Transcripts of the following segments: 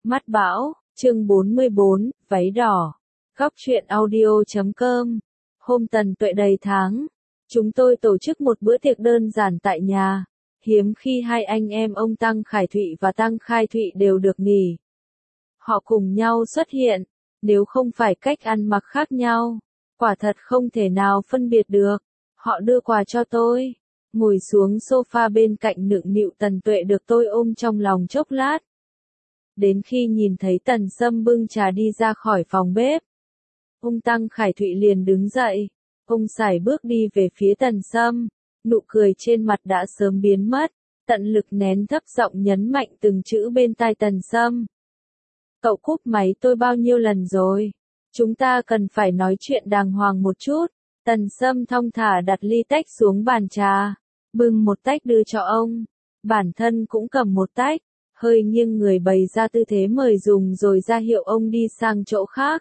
Mắt bão, chương 44, váy đỏ. Góc truyện audio.com. Hôm Tần Tuệ đầy tháng, chúng tôi tổ chức một bữa tiệc đơn giản tại nhà. Hiếm khi hai anh em ông Tăng Khải Thụy và Tăng Khai Thụy đều được nghỉ. Họ cùng nhau xuất hiện, nếu không phải cách ăn mặc khác nhau, quả thật không thể nào phân biệt được. Họ đưa quà cho tôi, ngồi xuống sofa bên cạnh nựng nịu Tần Tuệ được tôi ôm trong lòng chốc lát. Đến khi nhìn thấy Tần Sâm bưng trà đi ra khỏi phòng bếp, ông Tăng Khải Thụy liền đứng dậy, ông sải bước đi về phía Tần Sâm, nụ cười trên mặt đã sớm biến mất, tận lực nén thấp giọng nhấn mạnh từng chữ bên tai Tần Sâm. Cậu cúp máy tôi bao nhiêu lần rồi? Chúng ta cần phải nói chuyện đàng hoàng một chút. Tần Sâm thong thả đặt ly tách xuống bàn trà, bưng một tách đưa cho ông, bản thân cũng cầm một tách, hơi nghiêng người bày ra tư thế mời dùng rồi ra hiệu ông đi sang chỗ khác.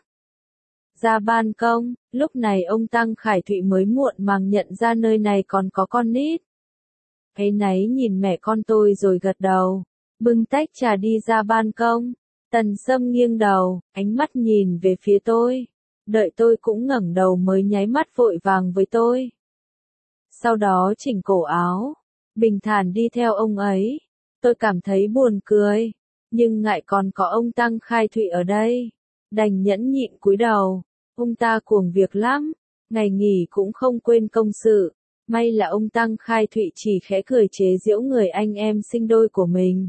Ra ban công, lúc này ông Tăng Khải Thụy mới muộn màng nhận ra nơi này còn có con nít. Áy náy nhìn mẹ con tôi rồi gật đầu, bưng tách trà đi ra ban công. Tần Sâm nghiêng đầu, ánh mắt nhìn về phía tôi, đợi tôi cũng ngẩng đầu mới nháy mắt vội vàng với tôi. Sau đó chỉnh cổ áo, bình thản đi theo ông ấy. Tôi cảm thấy buồn cười, nhưng ngại còn có ông Tăng Khai Thụy ở đây, đành nhẫn nhịn cúi đầu. Ông ta cuồng việc lắm, ngày nghỉ cũng không quên công sự. May là ông Tăng Khai Thụy chỉ khẽ cười chế giễu người anh em sinh đôi của mình.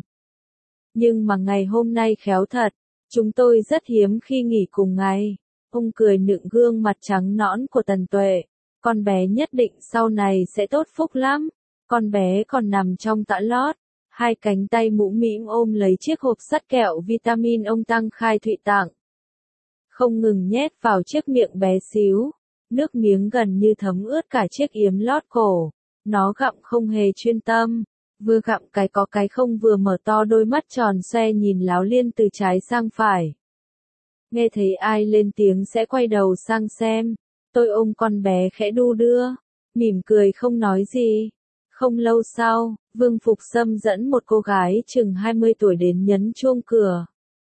Nhưng mà ngày hôm nay khéo thật, chúng tôi rất hiếm khi nghỉ cùng ngày. Ông cười nựng gương mặt trắng nõn của Tần Tuệ, con bé nhất định sau này sẽ tốt phúc lắm. Con bé còn nằm trong tã lót, hai cánh tay mũm mĩm ôm lấy chiếc hộp sắt kẹo vitamin ông Tăng Khai Thụy tặng. Không ngừng nhét vào chiếc miệng bé xíu, nước miếng gần như thấm ướt cả chiếc yếm lót cổ. Nó gặm không hề chuyên tâm, vừa gặm cái có cái không vừa mở to đôi mắt tròn xoe nhìn láo liên từ trái sang phải. Nghe thấy ai lên tiếng sẽ quay đầu sang xem, tôi ôm con bé khẽ đu đưa, mỉm cười không nói gì. Không lâu sau, Vương Phục Sâm dẫn một cô gái chừng 20 tuổi đến nhấn chuông cửa.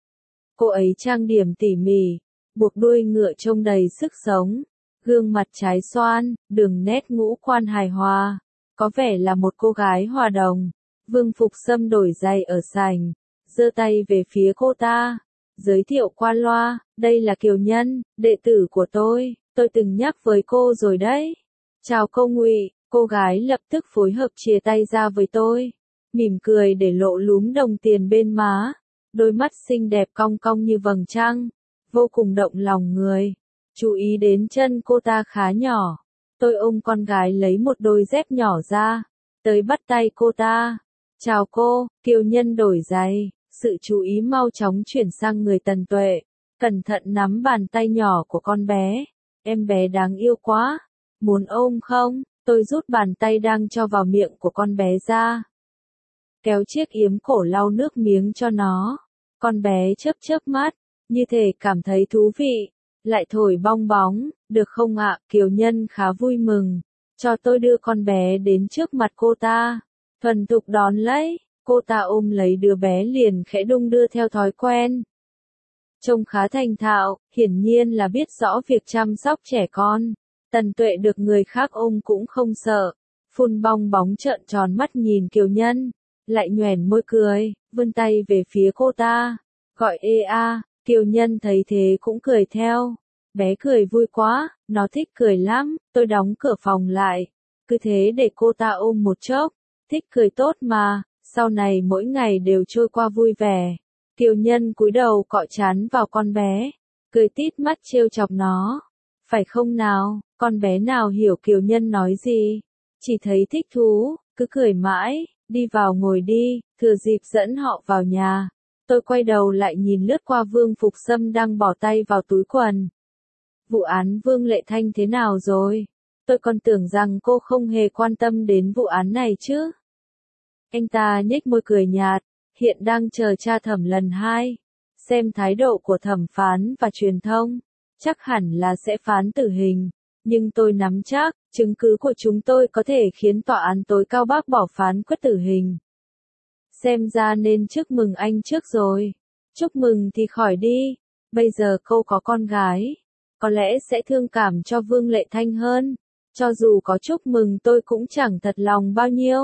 Cô ấy trang điểm tỉ mỉ, buộc đuôi ngựa trông đầy sức sống, gương mặt trái xoan, đường nét ngũ quan hài hòa, có vẻ là một cô gái hòa đồng. Vương Phục Sâm đổi giày ở sảnh, giơ tay về phía cô ta, giới thiệu qua loa, đây là Kiều Nhân, đệ tử của tôi từng nhắc với cô rồi đấy. Chào cô Ngụy. Cô gái lập tức phối hợp chia tay ra với tôi, mỉm cười để lộ lúm đồng tiền bên má, đôi mắt xinh đẹp cong cong như vầng trăng, vô cùng động lòng người. Chú ý đến chân cô ta khá nhỏ, tôi ôm con gái lấy một đôi dép nhỏ ra, tới bắt tay cô ta. Chào cô. Kiều Nhân đổi giày, sự chú ý mau chóng chuyển sang người Tần Tuệ, cẩn thận nắm bàn tay nhỏ của con bé. Em bé đáng yêu quá, muốn ôm không? Tôi rút bàn tay đang cho vào miệng của con bé ra, kéo chiếc yếm cổ lau nước miếng cho nó. Con bé chớp chớp mắt, như thể cảm thấy thú vị, lại thổi bong bóng. Được không ạ? Kiều Nhân khá vui mừng, cho tôi đưa con bé đến trước mặt cô ta, thuần thục đón lấy. Cô ta ôm lấy đứa bé liền khẽ đung đưa theo thói quen. Trông khá thành thạo, hiển nhiên là biết rõ việc chăm sóc trẻ con. Tần Tuệ được người khác ôm cũng không sợ, phun bong bóng trợn tròn mắt nhìn Kiều Nhân, lại nhoẻn môi cười, vươn tay về phía cô ta, gọi ê a. Kiều Nhân thấy thế cũng cười theo, bé cười vui quá, nó thích cười lắm. Tôi đóng cửa phòng lại, cứ thế để cô ta ôm một chốc, thích cười tốt mà, sau này mỗi ngày đều trôi qua vui vẻ. Kiều Nhân cúi đầu cọ trán vào con bé, cười tít mắt trêu chọc nó. Phải không nào? Con bé nào hiểu Kiều Nhân nói gì, chỉ thấy thích thú, cứ cười mãi. Đi vào ngồi đi. Thừa dịp dẫn họ vào nhà, tôi quay đầu lại nhìn lướt qua Vương Phục Sâm đang bỏ tay vào túi quần. Vụ án Vương Lệ Thanh thế nào rồi? Tôi còn tưởng rằng cô không hề quan tâm đến vụ án này chứ. Anh ta nhếch môi cười nhạt, hiện đang chờ tra thẩm lần 2, xem thái độ của thẩm phán và truyền thông. Chắc hẳn là sẽ phán tử hình, nhưng tôi nắm chắc, chứng cứ của chúng tôi có thể khiến tòa án tối cao bác bỏ phán quyết tử hình. Xem ra nên chúc mừng anh trước rồi. Chúc mừng thì khỏi đi, bây giờ cô có con gái, có lẽ sẽ thương cảm cho Vương Lệ Thanh hơn, cho dù có chúc mừng tôi cũng chẳng thật lòng bao nhiêu.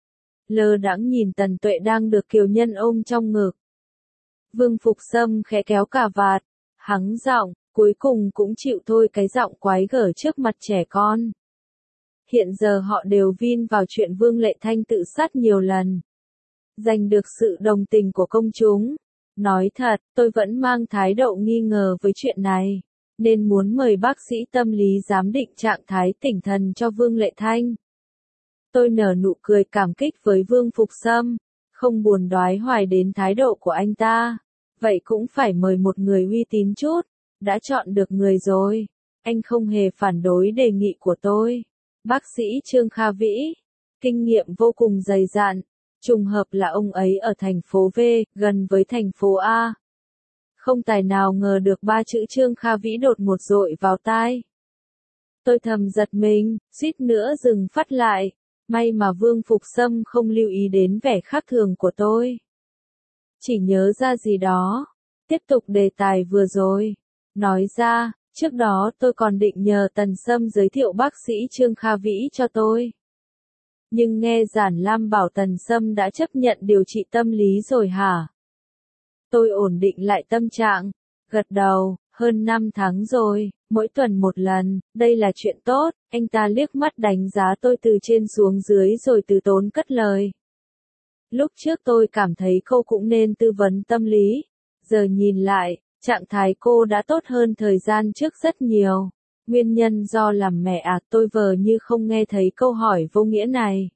Lơ đãng nhìn Tần Tuệ đang được Kiều Nhân ôm trong ngực. Vương Phục Sâm khẽ kéo cà vạt, hắng giọng, cuối cùng cũng chịu thôi cái giọng quái gở trước mặt trẻ con. Hiện giờ họ đều vin vào chuyện Vương Lệ Thanh tự sát nhiều lần. Giành được sự đồng tình của công chúng. Nói thật, tôi vẫn mang thái độ nghi ngờ với chuyện này, nên muốn mời bác sĩ tâm lý giám định trạng thái tỉnh thần cho Vương Lệ Thanh. Tôi nở nụ cười cảm kích với Vương Phục Sâm, không buồn đoái hoài đến thái độ của anh ta. Vậy cũng phải mời một người uy tín chút, đã chọn được người rồi. Anh không hề phản đối đề nghị của tôi. Bác sĩ Trương Kha Vĩ, kinh nghiệm vô cùng dày dạn, trùng hợp là ông ấy ở thành phố V, gần với thành phố A. Không tài nào ngờ được ba chữ Trương Kha Vĩ đột ngột dội vào tai. Tôi thầm giật mình, suýt nữa dừng phát lại. May mà Vương Phục Sâm không lưu ý đến vẻ khác thường của tôi. Chỉ nhớ ra gì đó. Tiếp tục đề tài vừa rồi. Nói ra, trước đó tôi còn định nhờ Tần Sâm giới thiệu bác sĩ Trương Kha Vĩ cho tôi. Nhưng nghe Giản Lam bảo Tần Sâm đã chấp nhận điều trị tâm lý rồi hả? Tôi ổn định lại tâm trạng, gật đầu, hơn 5 tháng rồi, mỗi tuần một lần, đây là chuyện tốt. Anh ta liếc mắt đánh giá tôi từ trên xuống dưới rồi từ tốn cất lời. Lúc trước tôi cảm thấy cô cũng nên tư vấn tâm lý, giờ nhìn lại, trạng thái cô đã tốt hơn thời gian trước rất nhiều. Nguyên nhân do làm mẹ à, tôi vờ như không nghe thấy câu hỏi vô nghĩa này.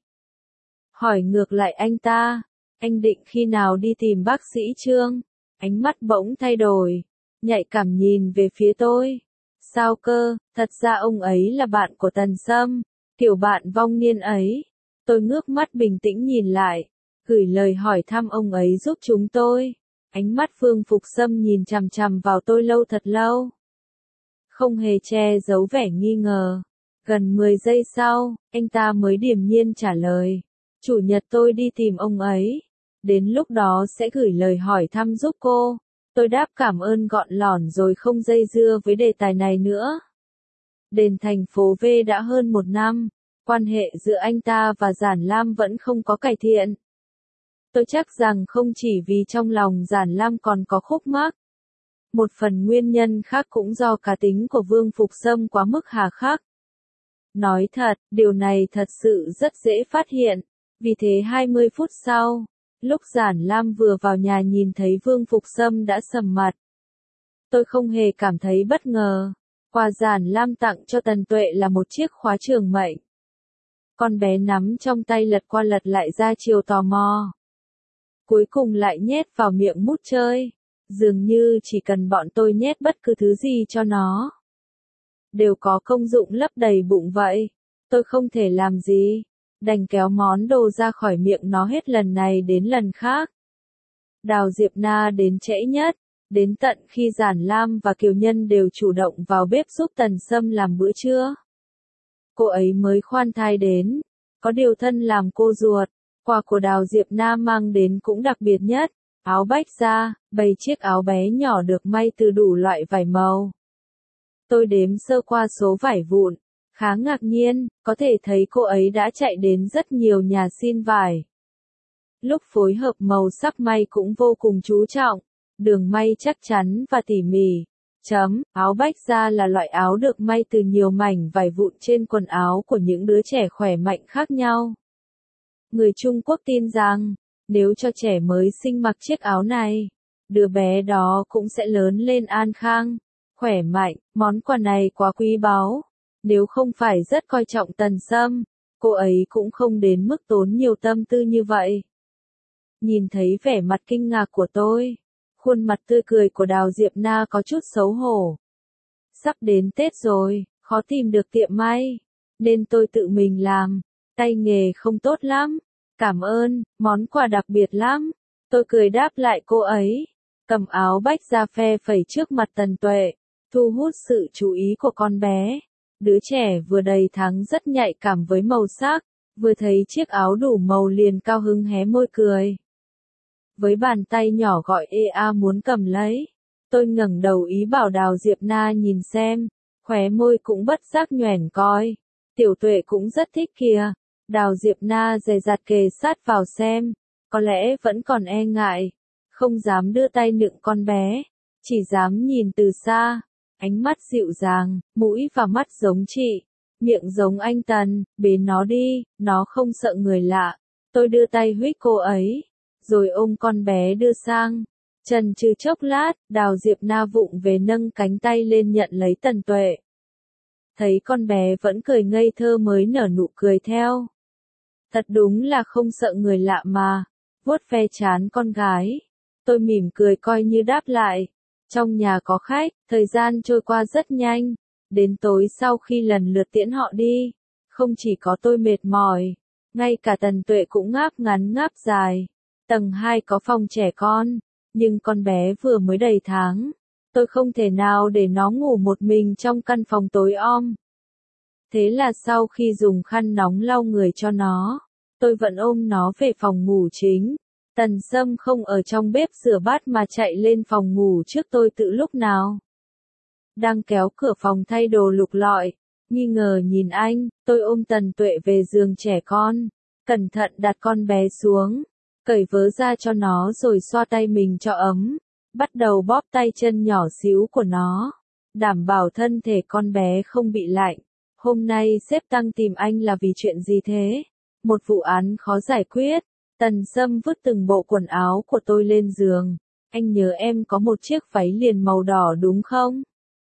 Hỏi ngược lại anh ta, anh định khi nào đi tìm bác sĩ Trương? Ánh mắt bỗng thay đổi, nhạy cảm nhìn về phía tôi. Sao cơ, thật ra ông ấy là bạn của Tần Sâm, kiểu bạn vong niên ấy. Tôi ngước mắt bình tĩnh nhìn lại, gửi lời hỏi thăm ông ấy giúp chúng tôi. Ánh mắt Vương Phục Sâm nhìn chằm chằm vào tôi lâu thật lâu. Không hề che giấu vẻ nghi ngờ. Gần 10 giây sau, anh ta mới điềm nhiên trả lời. Chủ nhật tôi đi tìm ông ấy. Đến lúc đó sẽ gửi lời hỏi thăm giúp cô. Tôi đáp cảm ơn gọn lỏn rồi không dây dưa với đề tài này nữa. Đến thành phố V đã hơn 1 năm, quan hệ giữa anh ta và Giản Lam vẫn không có cải thiện. Tôi chắc rằng không chỉ vì trong lòng Giản Lam còn có khúc mắc. Một phần nguyên nhân khác cũng do cá tính của Vương Phục Sâm quá mức hà khắc. Nói thật, điều này thật sự rất dễ phát hiện. Vì thế 20 phút sau, lúc Giản Lam vừa vào nhà nhìn thấy Vương Phục Sâm đã sầm mặt. Tôi không hề cảm thấy bất ngờ. Quà Giản Lam tặng cho Tần Tuệ là một chiếc khóa trường mệnh. Con bé nắm trong tay lật qua lật lại ra chiều tò mò. Cuối cùng lại nhét vào miệng mút chơi. Dường như chỉ cần bọn tôi nhét bất cứ thứ gì cho nó, đều có công dụng lấp đầy bụng vậy. Tôi không thể làm gì, đành kéo món đồ ra khỏi miệng nó hết lần này đến lần khác. Đào Diệp Na đến trễ nhất, đến tận khi Giản Lam và Kiều Nhân đều chủ động vào bếp giúp Tần Sâm làm bữa trưa. Cô ấy mới khoan thai đến, có điều thân làm cô ruột, quà của Đào Diệp Na mang đến cũng đặc biệt nhất. Áo bách da, bày chiếc áo bé nhỏ được may từ đủ loại vải màu. Tôi đếm sơ qua số vải vụn, khá ngạc nhiên, có thể thấy cô ấy đã chạy đến rất nhiều nhà xin vải. Lúc phối hợp màu sắc may cũng vô cùng chú trọng, đường may chắc chắn và tỉ mỉ. Áo bách da là loại áo được may từ nhiều mảnh vải vụn trên quần áo của những đứa trẻ khỏe mạnh khác nhau. Người Trung Quốc tin rằng, nếu cho trẻ mới sinh mặc chiếc áo này, đứa bé đó cũng sẽ lớn lên an khang, khỏe mạnh. Món quà này quá quý báu. Nếu không phải rất coi trọng Tần Sâm, cô ấy cũng không đến mức tốn nhiều tâm tư như vậy. Nhìn thấy vẻ mặt kinh ngạc của tôi, khuôn mặt tươi cười của Đào Diệp Na có chút xấu hổ. Sắp đến Tết rồi, khó tìm được tiệm may, nên tôi tự mình làm, tay nghề không tốt lắm. Cảm ơn, món quà đặc biệt lắm. Tôi cười đáp lại cô ấy, cầm áo bách da phe phẩy trước mặt Tần Tuệ, thu hút sự chú ý của con bé. Đứa trẻ vừa đầy tháng rất nhạy cảm với màu sắc, vừa thấy chiếc áo đủ màu liền cao hứng hé môi cười. với bàn tay nhỏ gọi ea muốn cầm lấy. Tôi ngẩng đầu ý bảo Đào Diệp Na nhìn xem, khóe môi cũng bất giác nhoẻn coi. Tiểu Tuệ cũng rất thích kìa. Đào Diệp Na dè dặt kề sát vào xem, có lẽ vẫn còn e ngại, không dám đưa tay nựng con bé, chỉ dám nhìn từ xa, ánh mắt dịu dàng, mũi và mắt giống chị, miệng giống anh Tần, bế nó đi, nó không sợ người lạ. Tôi đưa tay huých cô ấy, rồi ôm con bé đưa sang. Chần chừ chốc lát, Đào Diệp Na vụng về nâng cánh tay lên nhận lấy Tần Tuệ. Thấy con bé vẫn cười ngây thơ mới nở nụ cười theo. Thật đúng là không sợ người lạ mà, vuốt ve trán con gái. Tôi mỉm cười coi như đáp lại. Trong nhà có khách, thời gian trôi qua rất nhanh. Đến tối sau khi lần lượt tiễn họ đi, không chỉ có tôi mệt mỏi, ngay cả Tần Tuệ cũng ngáp ngắn ngáp dài. Tầng 2 có phòng trẻ con, nhưng con bé vừa mới đầy tháng. Tôi không thể nào để nó ngủ một mình trong căn phòng tối om. Thế là sau khi dùng khăn nóng lau người cho nó, tôi vẫn ôm nó về phòng ngủ chính. Tần Sâm không ở trong bếp rửa bát mà chạy lên phòng ngủ trước tôi tự lúc nào. Đang kéo cửa phòng thay đồ lục lọi, nghi ngờ nhìn anh, tôi ôm Tần Tuệ về giường trẻ con, cẩn thận đặt con bé xuống, cởi vớ ra cho nó rồi xoa tay mình cho ấm, bắt đầu bóp tay chân nhỏ xíu của nó, đảm bảo thân thể con bé không bị lạnh. Hôm nay sếp Tăng tìm anh là vì chuyện gì thế? Một vụ án khó giải quyết. Tần Sâm vứt từng bộ quần áo của tôi lên giường. Anh nhớ em có một chiếc váy liền màu đỏ đúng không?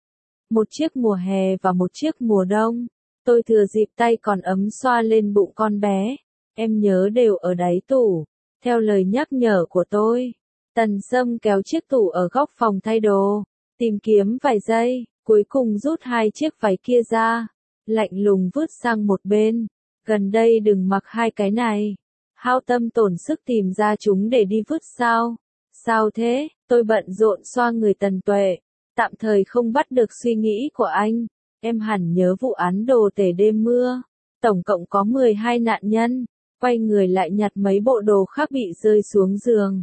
Một chiếc mùa hè và một chiếc mùa đông. Tôi thừa dịp tay còn ấm xoa lên bụng con bé. Em nhớ đều ở đáy tủ. Theo lời nhắc nhở của tôi. Tần Sâm kéo chiếc tủ ở góc phòng thay đồ. Tìm kiếm vài giây, cuối cùng rút hai chiếc váy kia ra. Lạnh lùng vứt sang một bên. Gần đây đừng mặc hai cái này. Hao tâm tổn sức tìm ra chúng để đi vứt sao? Sao thế? Tôi bận rộn xoa người Tần Tuệ. Tạm thời không bắt được suy nghĩ của anh. Em hẳn nhớ vụ án đồ tể đêm mưa. Tổng cộng có 12 nạn nhân. Quay người lại nhặt mấy bộ đồ khác bị rơi xuống giường.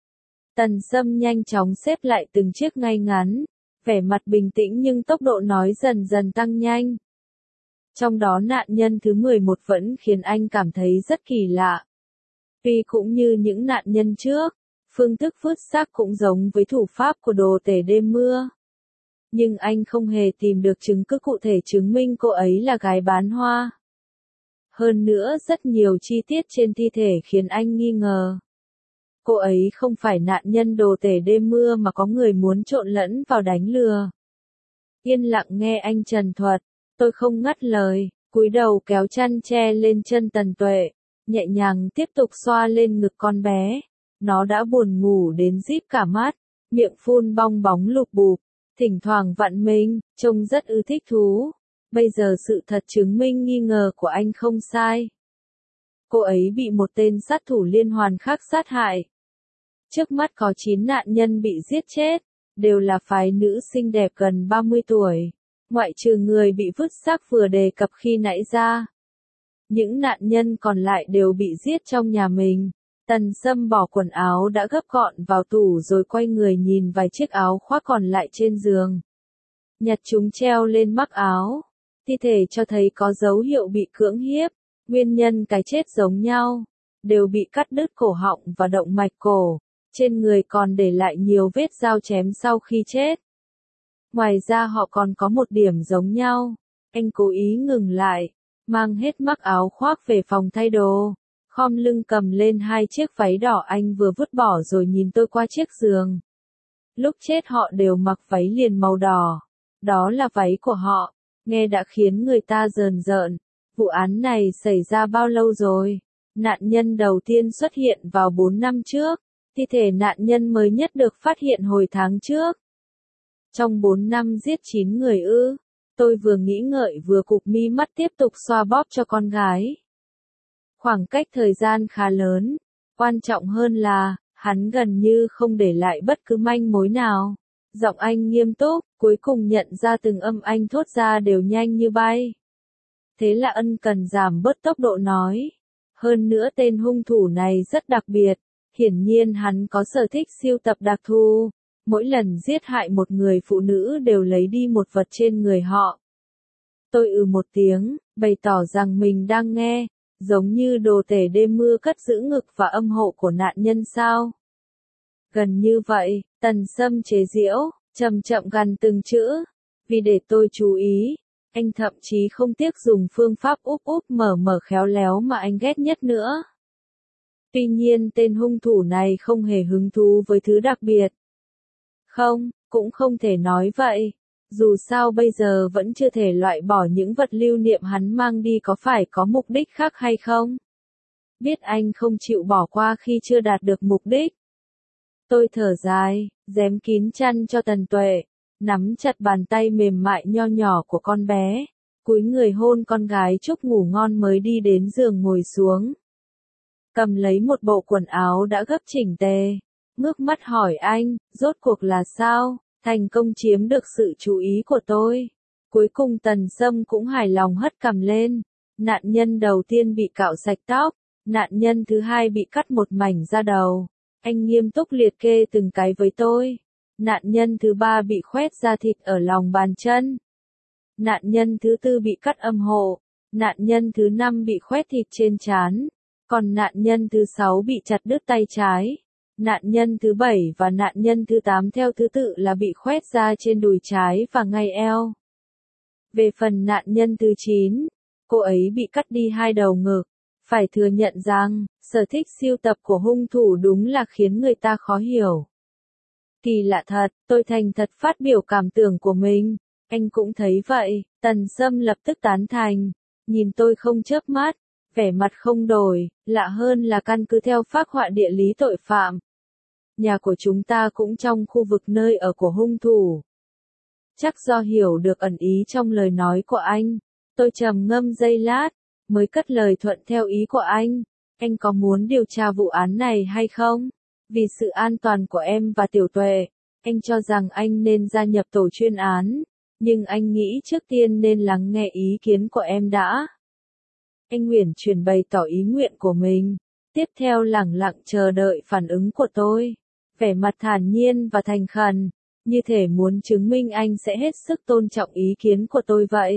Tần Sâm nhanh chóng xếp lại từng chiếc ngay ngắn. Vẻ mặt bình tĩnh nhưng tốc độ nói dần dần tăng nhanh. Trong đó nạn nhân thứ 11 vẫn khiến anh cảm thấy rất kỳ lạ. Tuy cũng như những nạn nhân trước, phương thức vứt xác cũng giống với thủ pháp của đồ tể đêm mưa. Nhưng anh không hề tìm được chứng cứ cụ thể chứng minh cô ấy là gái bán hoa. Hơn nữa rất nhiều chi tiết trên thi thể khiến anh nghi ngờ. Cô ấy không phải nạn nhân đồ tể đêm mưa mà có người muốn trộn lẫn vào đánh lừa. Yên lặng nghe anh trần thuật, tôi không ngắt lời, cúi đầu kéo chăn che lên chân Tần Tuệ, nhẹ nhàng tiếp tục xoa lên ngực con bé. Nó đã buồn ngủ đến díp cả mắt, miệng phun bong bóng lục bụp, thỉnh thoảng vặn mình, trông rất thích thú. Bây giờ sự thật chứng minh nghi ngờ của anh không sai. Cô ấy bị một tên sát thủ liên hoàn khác sát hại. Trước mắt có 9 nạn nhân bị giết chết, đều là phái nữ xinh đẹp gần 30 tuổi, ngoại trừ người bị vứt xác vừa đề cập khi nãy ra. Những nạn nhân còn lại đều bị giết trong nhà mình. Tần Sâm bỏ quần áo đã gấp gọn vào tủ rồi quay người nhìn vài chiếc áo khoác còn lại trên giường. Nhặt chúng treo lên mắc áo. Thi thể cho thấy có dấu hiệu bị cưỡng hiếp. Nguyên nhân cái chết giống nhau. Đều bị cắt đứt cổ họng và động mạch cổ. Trên người còn để lại nhiều vết dao chém sau khi chết. Ngoài ra họ còn có một điểm giống nhau. Anh cố ý ngừng lại, mang hết mắc áo khoác về phòng thay đồ. Khom lưng cầm lên hai chiếc váy đỏ anh vừa vứt bỏ rồi nhìn tôi qua chiếc giường. Lúc chết họ đều mặc váy liền màu đỏ. Đó là váy của họ. Nghe đã khiến người ta rờn rợn. Vụ án này xảy ra bao lâu rồi? Nạn nhân đầu tiên xuất hiện vào 4 năm trước. Thi thể nạn nhân mới nhất được phát hiện hồi tháng trước. Trong 4 năm giết 9 người ư? Tôi vừa nghĩ ngợi vừa cụp mi mắt tiếp tục xoa bóp cho con gái. Khoảng cách thời gian khá lớn. Quan trọng hơn là, hắn gần như không để lại bất cứ manh mối nào. Giọng anh nghiêm túc, cuối cùng nhận ra từng âm anh thốt ra đều nhanh như bay. Thế là ân cần giảm bớt tốc độ nói. Hơn nữa tên hung thủ này rất đặc biệt. Hiển nhiên hắn có sở thích sưu tập đặc thù, mỗi lần giết hại một người phụ nữ đều lấy đi một vật trên người họ. Tôi một tiếng, bày tỏ rằng mình đang nghe, giống như đồ tể đêm mưa cất giữ ngực và âm hộ của nạn nhân sao. Gần như vậy, Tần Sâm chế giễu, chậm chậm gằn từng chữ. Vì để tôi chú ý, anh thậm chí không tiếc dùng phương pháp úp mở khéo léo mà anh ghét nhất nữa. Tuy nhiên tên hung thủ này không hề hứng thú với thứ đặc biệt. Không, cũng không thể nói vậy. Dù sao bây giờ vẫn chưa thể loại bỏ những vật lưu niệm hắn mang đi có phải có mục đích khác hay không. Biết anh không chịu bỏ qua khi chưa đạt được mục đích. Tôi thở dài, dém kín chăn cho Tần Tuệ, nắm chặt bàn tay mềm mại nho nhỏ của con bé, cúi người hôn con gái chúc ngủ ngon mới đi đến giường ngồi xuống. Cầm lấy một bộ quần áo đã gấp chỉnh tề, ngước mắt hỏi anh, rốt cuộc là sao, thành công chiếm được sự chú ý của tôi. Cuối cùng Tần Sâm cũng hài lòng hất cằm lên, nạn nhân đầu tiên bị cạo sạch tóc, nạn nhân thứ hai bị cắt một mảnh da đầu. Anh nghiêm túc liệt kê từng cái với tôi. Nạn nhân thứ ba bị khoét da thịt ở lòng bàn chân. Nạn nhân thứ tư bị cắt âm hộ. Nạn nhân thứ năm bị khoét thịt trên trán. Còn nạn nhân thứ sáu bị chặt đứt tay trái. Nạn nhân thứ bảy và nạn nhân thứ 8 theo thứ tự là bị khoét da trên đùi trái và ngay eo. Về phần nạn nhân thứ 9, cô ấy bị cắt đi 2 đầu ngực. Phải thừa nhận rằng, sở thích sưu tập của hung thủ đúng là khiến người ta khó hiểu. Kỳ lạ thật, tôi thành thật phát biểu cảm tưởng của mình. Anh cũng thấy vậy, Tần Sâm lập tức tán thành. Nhìn tôi không chớp mắt, vẻ mặt không đổi, lạ hơn là căn cứ theo phác họa địa lý tội phạm. Nhà của chúng ta cũng trong khu vực nơi ở của hung thủ. Chắc do hiểu được ẩn ý trong lời nói của anh, tôi trầm ngâm giây lát, mới cất lời thuận theo ý của anh. Anh có muốn điều tra vụ án này hay không? Vì sự an toàn của em và Tiểu Tuệ, anh cho rằng anh nên gia nhập tổ chuyên án, nhưng anh nghĩ trước tiên nên lắng nghe ý kiến của em đã. Anh uyển chuyển bày tỏ ý nguyện của mình, tiếp theo lẳng lặng chờ đợi phản ứng của tôi, vẻ mặt thản nhiên và thành khẩn, như thể muốn chứng minh anh sẽ hết sức tôn trọng ý kiến của tôi vậy.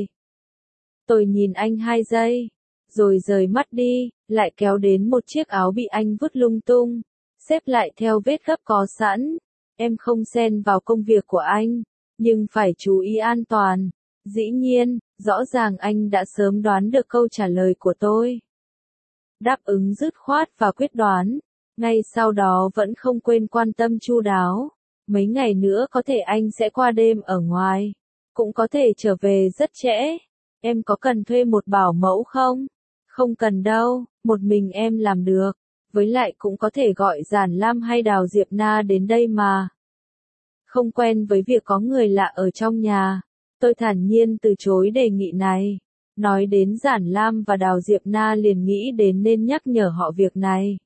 Tôi nhìn anh 2 giây, rồi rời mắt đi, lại kéo đến một chiếc áo bị anh vứt lung tung, xếp lại theo vết gấp có sẵn. Em không xen vào công việc của anh, nhưng phải chú ý an toàn. Dĩ nhiên, rõ ràng anh đã sớm đoán được câu trả lời của tôi. Đáp ứng dứt khoát và quyết đoán, ngay sau đó vẫn không quên quan tâm chu đáo. Mấy ngày nữa có thể anh sẽ qua đêm ở ngoài, cũng có thể trở về rất trễ. Em có cần thuê một bảo mẫu không? Không cần đâu, một mình em làm được. Với lại cũng có thể gọi Giản Lam hay Đào Diệp Na đến đây mà. Không quen với việc có người lạ ở trong nhà, tôi thản nhiên từ chối đề nghị này. Nói đến Giản Lam và Đào Diệp Na liền nghĩ đến nên nhắc nhở họ việc này.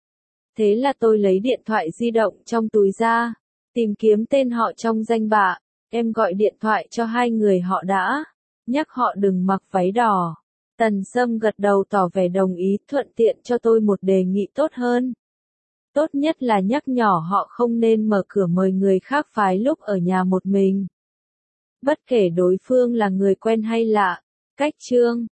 Thế là tôi lấy điện thoại di động trong túi ra, tìm kiếm tên họ trong danh bạ. Em gọi điện thoại cho 2 người họ đã, nhắc họ đừng mặc váy đỏ. Tần Sâm gật đầu tỏ vẻ đồng ý, thuận tiện cho tôi một đề nghị tốt hơn. Tốt nhất là nhắc nhỏ họ không nên mở cửa mời người khác phái lúc ở nhà một mình. Bất kể đối phương là người quen hay lạ. Cách chương